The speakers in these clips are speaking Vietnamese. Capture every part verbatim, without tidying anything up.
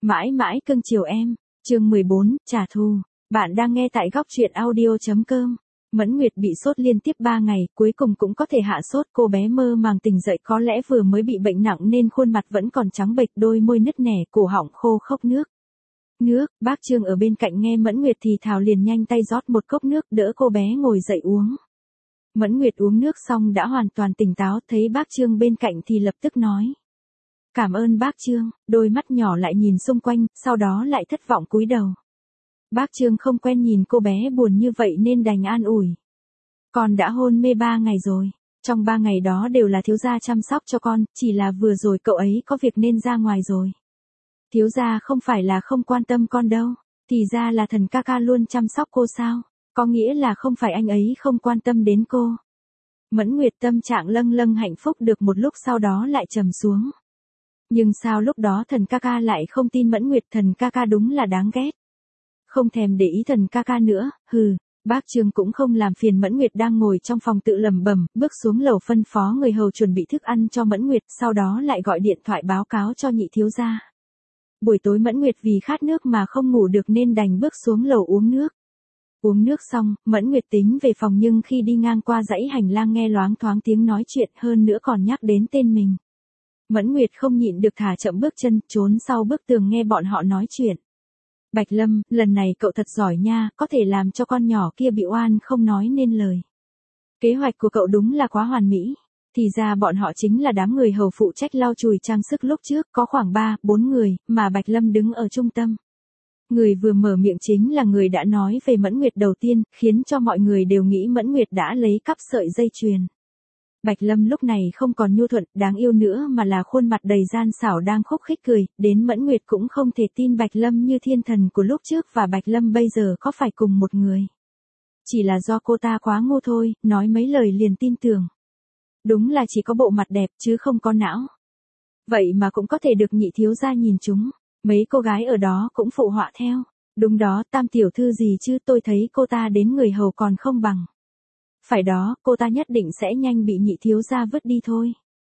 Mãi mãi cưng chiều em. Chương mười bốn, trả thù. Bạn đang nghe tại góc truyện audio chấm com. Mẫn Nguyệt bị sốt liên tiếp ba ngày, cuối cùng cũng có thể hạ sốt. Cô bé mơ màng tỉnh dậy, có lẽ vừa mới bị bệnh nặng nên khuôn mặt vẫn còn trắng bệch, đôi môi nứt nẻ, cổ họng khô khốc nước. Nước, bác Trương ở bên cạnh nghe Mẫn Nguyệt thì thào liền nhanh tay rót một cốc nước đỡ cô bé ngồi dậy uống. Mẫn Nguyệt uống nước xong đã hoàn toàn tỉnh táo, thấy bác Trương bên cạnh thì lập tức nói. Cảm ơn bác Trương, đôi mắt nhỏ lại nhìn xung quanh, sau đó lại thất vọng cúi đầu. Bác Trương không quen nhìn cô bé buồn như vậy nên đành an ủi. Con đã hôn mê ba ngày rồi, trong ba ngày đó đều là thiếu gia chăm sóc cho con, chỉ là vừa rồi cậu ấy có việc nên ra ngoài rồi. Thiếu gia không phải là không quan tâm con đâu, thì ra là thần ca ca luôn chăm sóc cô sao, có nghĩa là không phải anh ấy không quan tâm đến cô. Mẫn Nguyệt tâm trạng lâng lâng hạnh phúc được một lúc sau đó lại trầm xuống. Nhưng sao lúc đó thần ca ca lại không tin Mẫn Nguyệt, thần ca ca đúng là đáng ghét. Không thèm để ý thần ca ca nữa, hừ, bác Trương cũng không làm phiền Mẫn Nguyệt đang ngồi trong phòng tự lẩm bẩm, bước xuống lầu phân phó người hầu chuẩn bị thức ăn cho Mẫn Nguyệt, sau đó lại gọi điện thoại báo cáo cho nhị thiếu gia. Buổi tối Mẫn Nguyệt vì khát nước mà không ngủ được nên đành bước xuống lầu uống nước. Uống nước xong, Mẫn Nguyệt tính về phòng nhưng khi đi ngang qua dãy hành lang nghe loáng thoáng tiếng nói chuyện, hơn nữa còn nhắc đến tên mình. Mẫn Nguyệt không nhịn được thả chậm bước chân, trốn sau bức tường nghe bọn họ nói chuyện. Bạch Lâm, lần này cậu thật giỏi nha, có thể làm cho con nhỏ kia bị oan không nói nên lời. Kế hoạch của cậu đúng là quá hoàn mỹ. Thì ra bọn họ chính là đám người hầu phụ trách lau chùi trang sức lúc trước, có khoảng ba, bốn người, mà Bạch Lâm đứng ở trung tâm. Người vừa mở miệng chính là người đã nói về Mẫn Nguyệt đầu tiên, khiến cho mọi người đều nghĩ Mẫn Nguyệt đã lấy cắp sợi dây chuyền. Bạch Lâm lúc này không còn nhu thuận, đáng yêu nữa mà là khuôn mặt đầy gian xảo đang khúc khích cười, đến Mẫn Nguyệt cũng không thể tin Bạch Lâm như thiên thần của lúc trước và Bạch Lâm bây giờ có phải cùng một người. Chỉ là do cô ta quá ngu thôi, nói mấy lời liền tin tưởng. Đúng là chỉ có bộ mặt đẹp chứ không có não. Vậy mà cũng có thể được nhị thiếu gia nhìn chúng, mấy cô gái ở đó cũng phụ họa theo. Đúng đó, Tam tiểu thư gì chứ, tôi thấy cô ta đến người hầu còn không bằng. Phải đó, cô ta nhất định sẽ nhanh bị nhị thiếu gia vứt đi thôi.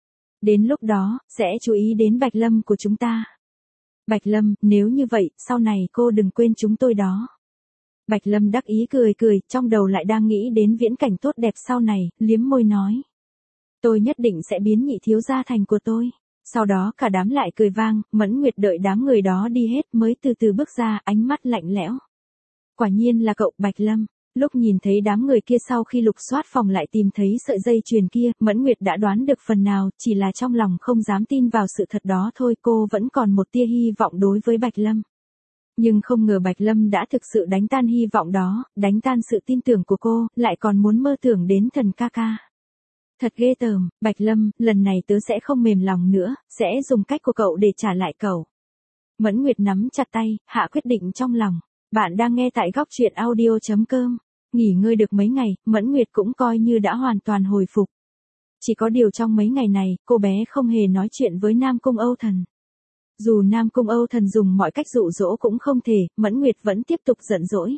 Đến lúc đó, sẽ chú ý đến Bạch Lâm của chúng ta. Bạch Lâm, nếu như vậy, sau này cô đừng quên chúng tôi đó. Bạch Lâm đắc ý cười cười, trong đầu lại đang nghĩ đến viễn cảnh tốt đẹp sau này, liếm môi nói. Tôi nhất định sẽ biến nhị thiếu gia thành của tôi. Sau đó cả đám lại cười vang, Mẫn Nguyệt đợi đám người đó đi hết mới từ từ bước ra, ánh mắt lạnh lẽo. Quả nhiên là cậu, Bạch Lâm. Lúc nhìn thấy đám người kia sau khi lục soát phòng lại tìm thấy sợi dây chuyền kia, Mẫn Nguyệt đã đoán được phần nào, chỉ là trong lòng không dám tin vào sự thật đó thôi, cô vẫn còn một tia hy vọng đối với Bạch Lâm. Nhưng không ngờ Bạch Lâm đã thực sự đánh tan hy vọng đó, đánh tan sự tin tưởng của cô, lại còn muốn mơ tưởng đến thần ca ca. Thật ghê tởm, Bạch Lâm, lần này tớ sẽ không mềm lòng nữa, sẽ dùng cách của cậu để trả lại cậu. Mẫn Nguyệt nắm chặt tay, hạ quyết định trong lòng. Bạn đang nghe tại góc truyện audio chấm com. Nghỉ ngơi được mấy ngày, Mẫn Nguyệt cũng coi như đã hoàn toàn hồi phục. Chỉ có điều trong mấy ngày này, cô bé không hề nói chuyện với Nam Cung Âu Thần. Dù Nam Cung Âu Thần dùng mọi cách dụ dỗ cũng không thể, Mẫn Nguyệt vẫn tiếp tục giận dỗi.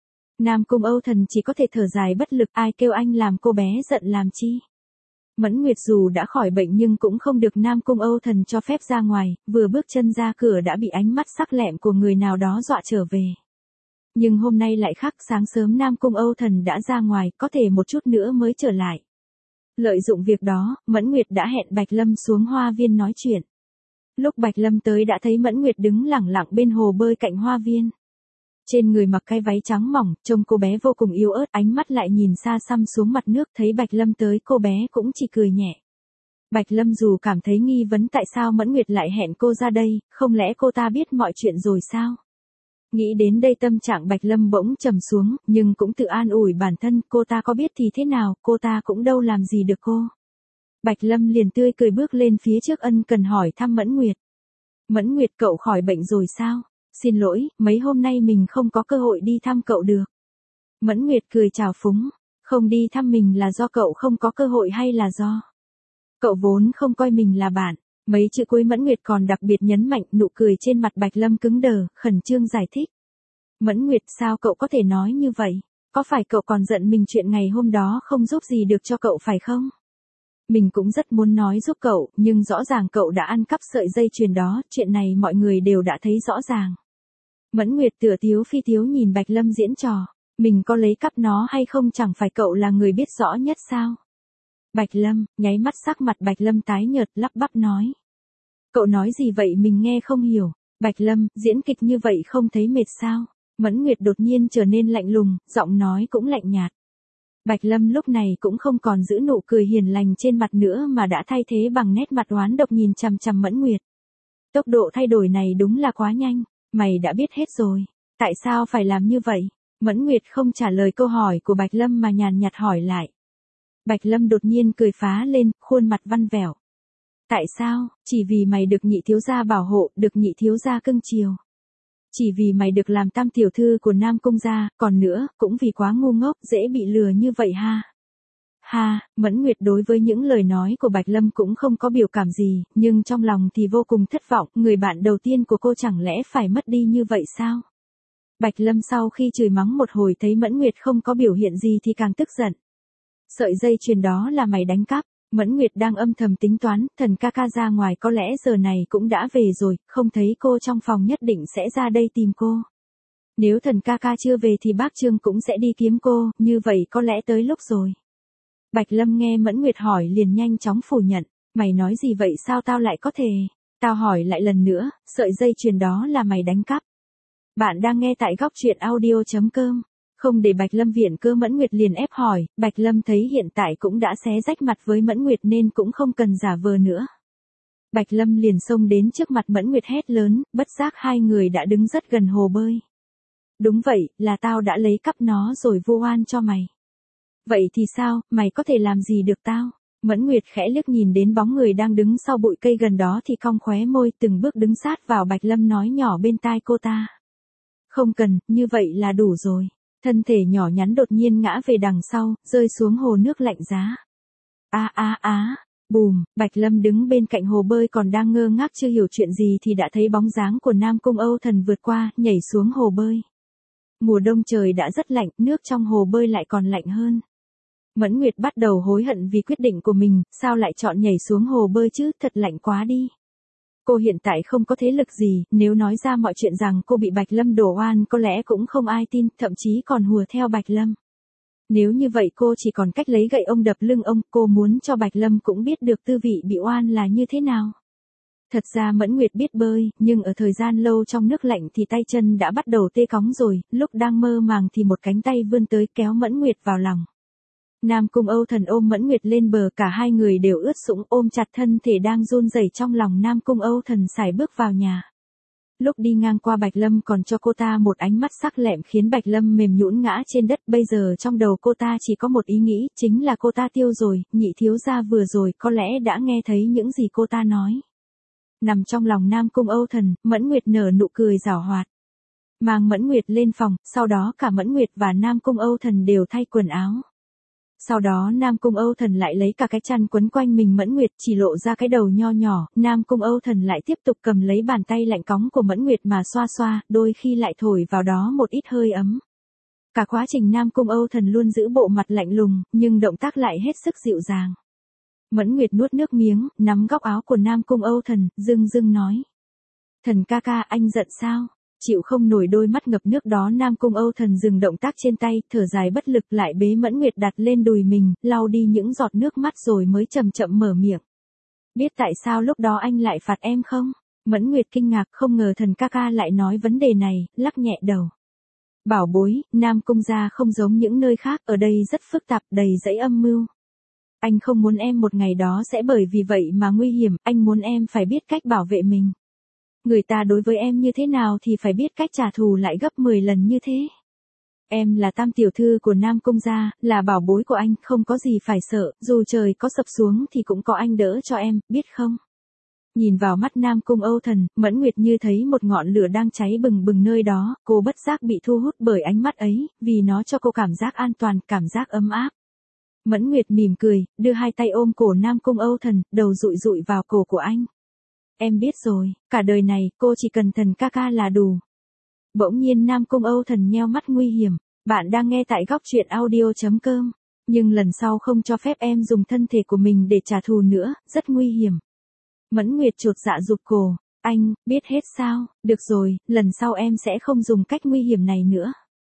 Nam Cung Âu Thần chỉ có thể thở dài bất lực, ai kêu anh làm cô bé giận làm chi. Mẫn Nguyệt dù đã khỏi bệnh nhưng cũng không được Nam Cung Âu Thần cho phép ra ngoài, vừa bước chân ra cửa đã bị ánh mắt sắc lẹm của người nào đó dọa trở về. Nhưng hôm nay lại khác, sáng sớm Nam Cung Âu Thần đã ra ngoài, có thể một chút nữa mới trở lại. Lợi dụng việc đó, Mẫn Nguyệt đã hẹn Bạch Lâm xuống hoa viên nói chuyện. Lúc Bạch Lâm tới đã thấy Mẫn Nguyệt đứng lẳng lặng bên hồ bơi cạnh hoa viên. Trên người mặc cái váy trắng mỏng, trông cô bé vô cùng yếu ớt, ánh mắt lại nhìn xa xăm xuống mặt nước, thấy Bạch Lâm tới cô bé cũng chỉ cười nhẹ. Bạch Lâm dù cảm thấy nghi vấn tại sao Mẫn Nguyệt lại hẹn cô ra đây, không lẽ cô ta biết mọi chuyện rồi sao? Nghĩ đến đây tâm trạng Bạch Lâm bỗng trầm xuống, nhưng cũng tự an ủi bản thân, cô ta có biết thì thế nào, cô ta cũng đâu làm gì được cô. Bạch Lâm liền tươi cười bước lên phía trước ân cần hỏi thăm Mẫn Nguyệt. Mẫn Nguyệt, cậu khỏi bệnh rồi sao? Xin lỗi, mấy hôm nay mình không có cơ hội đi thăm cậu được. Mẫn Nguyệt cười chào phúng, không đi thăm mình là do cậu không có cơ hội hay là do cậu vốn không coi mình là bạn? Mấy chữ cuối Mẫn Nguyệt còn đặc biệt nhấn mạnh, nụ cười trên mặt Bạch Lâm cứng đờ, khẩn trương giải thích. Mẫn Nguyệt, sao cậu có thể nói như vậy? Có phải cậu còn giận mình chuyện ngày hôm đó không giúp gì được cho cậu phải không? Mình cũng rất muốn nói giúp cậu, nhưng rõ ràng cậu đã ăn cắp sợi dây chuyền đó, chuyện này mọi người đều đã thấy rõ ràng. Mẫn Nguyệt tựa thiếu phi thiếu nhìn Bạch Lâm diễn trò. Mình có lấy cắp nó hay không chẳng phải cậu là người biết rõ nhất sao? Bạch Lâm, nháy mắt sắc mặt Bạch Lâm tái nhợt lắp bắp nói. Cậu nói gì vậy mình nghe không hiểu. Bạch Lâm, diễn kịch như vậy không thấy mệt sao? Mẫn Nguyệt đột nhiên trở nên lạnh lùng, giọng nói cũng lạnh nhạt. Bạch Lâm lúc này cũng không còn giữ nụ cười hiền lành trên mặt nữa mà đã thay thế bằng nét mặt oán độc nhìn chằm chằm Mẫn Nguyệt. Tốc độ thay đổi này đúng là quá nhanh, mày đã biết hết rồi. Tại sao phải làm như vậy? Mẫn Nguyệt không trả lời câu hỏi của Bạch Lâm mà nhàn nhạt hỏi lại. Bạch Lâm đột nhiên cười phá lên, khuôn mặt văn vẻo. Tại sao? Chỉ vì mày được nhị thiếu gia bảo hộ, được nhị thiếu gia cưng chiều. Chỉ vì mày được làm tam tiểu thư của Nam Cung gia, còn nữa, cũng vì quá ngu ngốc, dễ bị lừa như vậy ha. Ha, Mẫn Nguyệt đối với những lời nói của Bạch Lâm cũng không có biểu cảm gì, nhưng trong lòng thì vô cùng thất vọng, người bạn đầu tiên của cô chẳng lẽ phải mất đi như vậy sao? Bạch Lâm sau khi chửi mắng một hồi thấy Mẫn Nguyệt không có biểu hiện gì thì càng tức giận. Sợi dây chuyền đó là mày đánh cắp. Mẫn Nguyệt đang âm thầm tính toán, thần ca ca ra ngoài có lẽ giờ này cũng đã về rồi, không thấy cô trong phòng nhất định sẽ ra đây tìm cô. Nếu thần ca ca chưa về thì bác Trương cũng sẽ đi kiếm cô, như vậy có lẽ tới lúc rồi. Bạch Lâm nghe Mẫn Nguyệt hỏi liền nhanh chóng phủ nhận, mày nói gì vậy sao tao lại có thể? Tao hỏi lại lần nữa, sợi dây chuyền đó là mày đánh cắp. Bạn đang nghe tại góc truyện audio.com. Không để Bạch Lâm viện cơ Mẫn Nguyệt liền ép hỏi, Bạch Lâm thấy hiện tại cũng đã xé rách mặt với Mẫn Nguyệt nên cũng không cần giả vờ nữa. Bạch Lâm liền xông đến trước mặt Mẫn Nguyệt hét lớn, bất giác hai người đã đứng rất gần hồ bơi. Đúng vậy, là tao đã lấy cắp nó rồi vu oan cho mày. Vậy thì sao, mày có thể làm gì được tao? Mẫn Nguyệt khẽ liếc nhìn đến bóng người đang đứng sau bụi cây gần đó thì cong khóe môi từng bước đứng sát vào Bạch Lâm nói nhỏ bên tai cô ta. Không cần, như vậy là đủ rồi. Thân thể nhỏ nhắn đột nhiên ngã về đằng sau, rơi xuống hồ nước lạnh giá. A a a, bùm, Bạch Lâm đứng bên cạnh hồ bơi còn đang ngơ ngác chưa hiểu chuyện gì thì đã thấy bóng dáng của Nam Cung Âu Thần vượt qua, nhảy xuống hồ bơi. Mùa đông trời đã rất lạnh, nước trong hồ bơi lại còn lạnh hơn. Mẫn Nguyệt bắt đầu hối hận vì quyết định của mình, sao lại chọn nhảy xuống hồ bơi chứ, thật lạnh quá đi. Cô hiện tại không có thế lực gì, nếu nói ra mọi chuyện rằng cô bị Bạch Lâm đổ oan có lẽ cũng không ai tin, thậm chí còn hùa theo Bạch Lâm. Nếu như vậy cô chỉ còn cách lấy gậy ông đập lưng ông, cô muốn cho Bạch Lâm cũng biết được tư vị bị oan là như thế nào. Thật ra Mẫn Nguyệt biết bơi, nhưng ở thời gian lâu trong nước lạnh thì tay chân đã bắt đầu tê cóng rồi, lúc đang mơ màng thì một cánh tay vươn tới kéo Mẫn Nguyệt vào lòng. Nam Cung Âu Thần ôm Mẫn Nguyệt lên bờ, cả hai người đều ướt sũng ôm chặt thân thể đang run rẩy trong lòng Nam Cung Âu Thần sải bước vào nhà. Lúc đi ngang qua Bạch Lâm còn cho cô ta một ánh mắt sắc lẹm khiến Bạch Lâm mềm nhũn ngã trên đất, bây giờ trong đầu cô ta chỉ có một ý nghĩ, chính là cô ta tiêu rồi, nhị thiếu gia vừa rồi có lẽ đã nghe thấy những gì cô ta nói. Nằm trong lòng Nam Cung Âu Thần, Mẫn Nguyệt nở nụ cười giảo hoạt. Mang Mẫn Nguyệt lên phòng, sau đó cả Mẫn Nguyệt và Nam Cung Âu Thần đều thay quần áo. Sau đó Nam Cung Âu Thần lại lấy cả cái chăn quấn quanh mình Mẫn Nguyệt chỉ lộ ra cái đầu nho nhỏ, Nam Cung Âu Thần lại tiếp tục cầm lấy bàn tay lạnh cóng của Mẫn Nguyệt mà xoa xoa, đôi khi lại thổi vào đó một ít hơi ấm. Cả quá trình Nam Cung Âu Thần luôn giữ bộ mặt lạnh lùng, nhưng động tác lại hết sức dịu dàng. Mẫn Nguyệt nuốt nước miếng, nắm góc áo của Nam Cung Âu Thần, dưng dưng nói. Thần ca ca, anh giận sao? Chịu không nổi đôi mắt ngập nước đó, Nam Cung Âu Thần dừng động tác trên tay, thở dài bất lực lại bế Mẫn Nguyệt đặt lên đùi mình, lau đi những giọt nước mắt rồi mới chậm chậm mở miệng. Biết tại sao lúc đó anh lại phạt em không? Mẫn Nguyệt kinh ngạc, không ngờ thần ca ca lại nói vấn đề này, lắc nhẹ đầu. Bảo bối, Nam Cung gia không giống những nơi khác, ở đây rất phức tạp, đầy dẫy âm mưu. Anh không muốn em một ngày đó sẽ bởi vì vậy mà nguy hiểm, anh muốn em phải biết cách bảo vệ mình. Người ta đối với em như thế nào thì phải biết cách trả thù lại gấp mười lần như thế. Em là tam tiểu thư của Nam Cung gia, là bảo bối của anh, không có gì phải sợ, dù trời có sập xuống thì cũng có anh đỡ cho em, biết không? Nhìn vào mắt Nam Cung Âu Thần, Mẫn Nguyệt như thấy một ngọn lửa đang cháy bừng bừng nơi đó, cô bất giác bị thu hút bởi ánh mắt ấy, vì nó cho cô cảm giác an toàn, cảm giác ấm áp. Mẫn Nguyệt mỉm cười, đưa hai tay ôm cổ Nam Cung Âu Thần, đầu dụi dụi vào cổ của anh. Em biết rồi, cả đời này, cô chỉ cần thần ca ca là đủ. Bỗng nhiên Nam Cung Âu Thần nheo mắt nguy hiểm. Bạn đang nghe tại góc truyện audio.com. Nhưng lần sau không cho phép em dùng thân thể của mình để trả thù nữa, rất nguy hiểm. Mẫn Nguyệt chột dạ rụt cổ, anh, biết hết sao, được rồi, lần sau em sẽ không dùng cách nguy hiểm này nữa.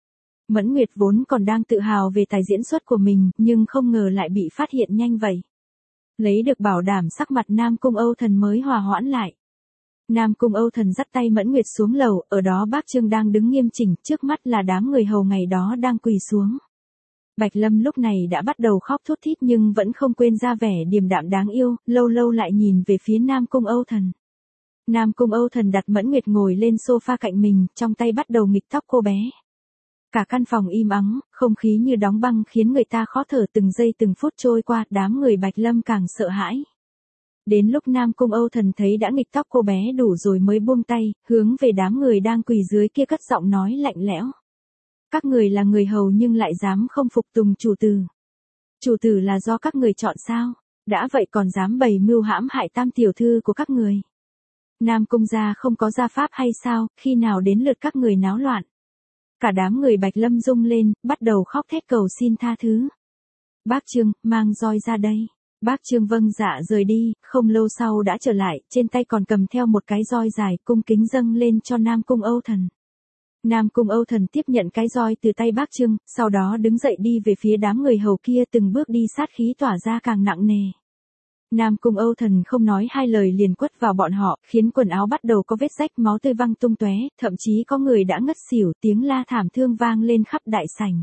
Mẫn Nguyệt vốn còn đang tự hào về tài diễn xuất của mình, nhưng không ngờ lại bị phát hiện nhanh vậy. Lấy được bảo đảm sắc mặt Nam Cung Âu Thần mới hòa hoãn lại. Nam Cung Âu Thần dắt tay Mẫn Nguyệt xuống lầu, ở đó bác Trương đang đứng nghiêm chỉnh, trước mắt là đám người hầu ngày đó đang quỳ xuống. Bạch Lâm lúc này đã bắt đầu khóc thút thít nhưng vẫn không quên ra vẻ điềm đạm đáng yêu, lâu lâu lại nhìn về phía Nam Cung Âu Thần. Nam Cung Âu Thần đặt Mẫn Nguyệt ngồi lên sofa cạnh mình, trong tay bắt đầu nghịch tóc cô bé. Cả căn phòng im ắng, không khí như đóng băng khiến người ta khó thở, từng giây từng phút trôi qua, đám người Bạch Lâm càng sợ hãi. Đến lúc Nam Cung Âu Thần thấy đã nghịch tóc cô bé đủ rồi mới buông tay, hướng về đám người đang quỳ dưới kia cất giọng nói lạnh lẽo. Các người là người hầu nhưng lại dám không phục tùng chủ tử. Chủ tử là do các người chọn sao? Đã vậy còn dám bày mưu hãm hại tam tiểu thư của các người. Nam Cung gia không có gia pháp hay sao, khi nào đến lượt các người náo loạn? Cả đám người Bạch Lâm rung lên, bắt đầu khóc thét cầu xin tha thứ. Bác Trương, mang roi ra đây. Bác Trương vâng dạ rời đi, không lâu sau đã trở lại, trên tay còn cầm theo một cái roi dài, cung kính dâng lên cho Nam Cung Âu Thần. Nam Cung Âu Thần tiếp nhận cái roi từ tay bác Trương, sau đó đứng dậy đi về phía đám người hầu kia, từng bước đi sát khí tỏa ra càng nặng nề. Nam Cung Âu Thần không nói hai lời liền quất vào bọn họ, khiến quần áo bắt đầu có vết rách, máu tươi văng tung tóe, thậm chí có người đã ngất xỉu, tiếng la thảm thương vang lên khắp đại sảnh.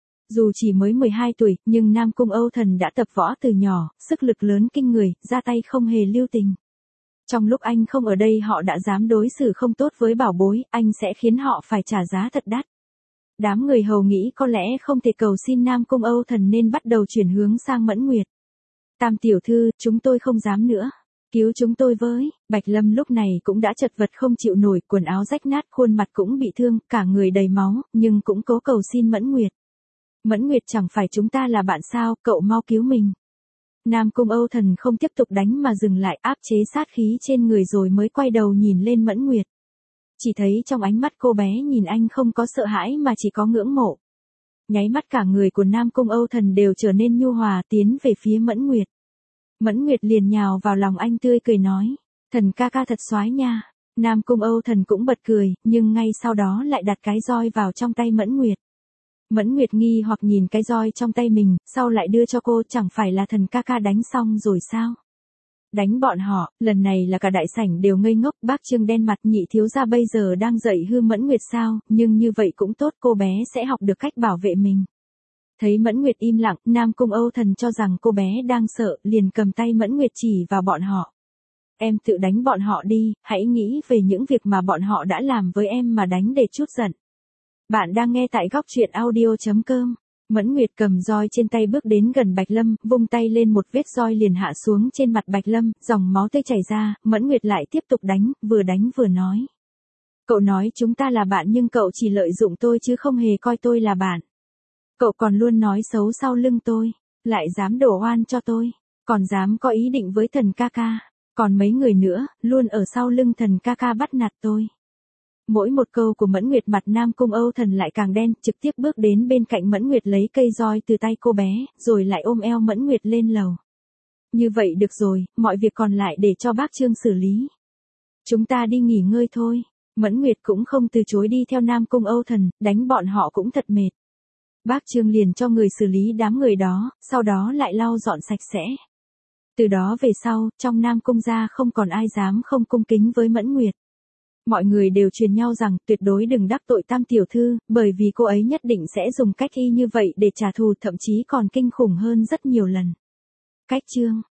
Dù chỉ mới mười hai tuổi, nhưng Nam Cung Âu Thần đã tập võ từ nhỏ, sức lực lớn kinh người, ra tay không hề lưu tình. Trong lúc anh không ở đây họ đã dám đối xử không tốt với bảo bối, anh sẽ khiến họ phải trả giá thật đắt. Đám người hầu nghĩ có lẽ không thể cầu xin Nam Cung Âu Thần nên bắt đầu chuyển hướng sang Mẫn Nguyệt. Tam tiểu thư, chúng tôi không dám nữa. Cứu chúng tôi với. Bạch Lâm lúc này cũng đã chật vật không chịu nổi, quần áo rách nát, khuôn mặt cũng bị thương, cả người đầy máu, nhưng cũng cố cầu xin Mẫn Nguyệt. Mẫn Nguyệt, chẳng phải chúng ta là bạn sao, cậu mau cứu mình. Nam Cung Âu Thần không tiếp tục đánh mà dừng lại, áp chế sát khí trên người rồi mới quay đầu nhìn lên Mẫn Nguyệt. Chỉ thấy trong ánh mắt cô bé nhìn anh không có sợ hãi mà chỉ có ngưỡng mộ. Nháy mắt cả người của Nam Cung Âu Thần đều trở nên nhu hòa, tiến về phía Mẫn Nguyệt. Mẫn Nguyệt liền nhào vào lòng anh tươi cười nói, thần ca ca thật soái nha. Nam Cung Âu Thần cũng bật cười, nhưng ngay sau đó lại đặt cái roi vào trong tay Mẫn Nguyệt. Mẫn Nguyệt nghi hoặc nhìn cái roi trong tay mình, sau lại đưa cho cô, chẳng phải là thần ca ca đánh xong rồi sao? Đánh bọn họ, lần này là cả đại sảnh đều ngây ngốc, bác Trương đen mặt, nhị thiếu gia bây giờ đang dạy hư Mẫn Nguyệt sao, nhưng như vậy cũng tốt, cô bé sẽ học được cách bảo vệ mình. Thấy Mẫn Nguyệt im lặng, Nam Cung Âu Thần cho rằng cô bé đang sợ, liền cầm tay Mẫn Nguyệt chỉ vào bọn họ. Em tự đánh bọn họ đi, hãy nghĩ về những việc mà bọn họ đã làm với em mà đánh để trút giận. Bạn đang nghe tại góc truyện audio chấm com. Mẫn Nguyệt cầm roi trên tay bước đến gần Bạch Lâm, vung tay lên một vết roi liền hạ xuống trên mặt Bạch Lâm, dòng máu tươi chảy ra, Mẫn Nguyệt lại tiếp tục đánh, vừa đánh vừa nói. Cậu nói chúng ta là bạn nhưng cậu chỉ lợi dụng tôi chứ không hề coi tôi là bạn. Cậu còn luôn nói xấu sau lưng tôi, lại dám đổ oan cho tôi, còn dám có ý định với thần ca ca, còn mấy người nữa, luôn ở sau lưng thần ca ca bắt nạt tôi. Mỗi một câu của Mẫn Nguyệt mặt Nam Cung Âu Thần lại càng đen, trực tiếp bước đến bên cạnh Mẫn Nguyệt lấy cây roi từ tay cô bé, rồi lại ôm eo Mẫn Nguyệt lên lầu. Như vậy được rồi, mọi việc còn lại để cho bác Trương xử lý. Chúng ta đi nghỉ ngơi thôi. Mẫn Nguyệt cũng không từ chối đi theo Nam Cung Âu Thần, đánh bọn họ cũng thật mệt. Bác Trương liền cho người xử lý đám người đó, sau đó lại lau dọn sạch sẽ. Từ đó về sau, trong Nam Cung gia không còn ai dám không cung kính với Mẫn Nguyệt. Mọi người đều truyền nhau rằng tuyệt đối đừng đắc tội tam tiểu thư, bởi vì cô ấy nhất định sẽ dùng cách y như vậy để trả thù, thậm chí còn kinh khủng hơn rất nhiều lần. Cách chương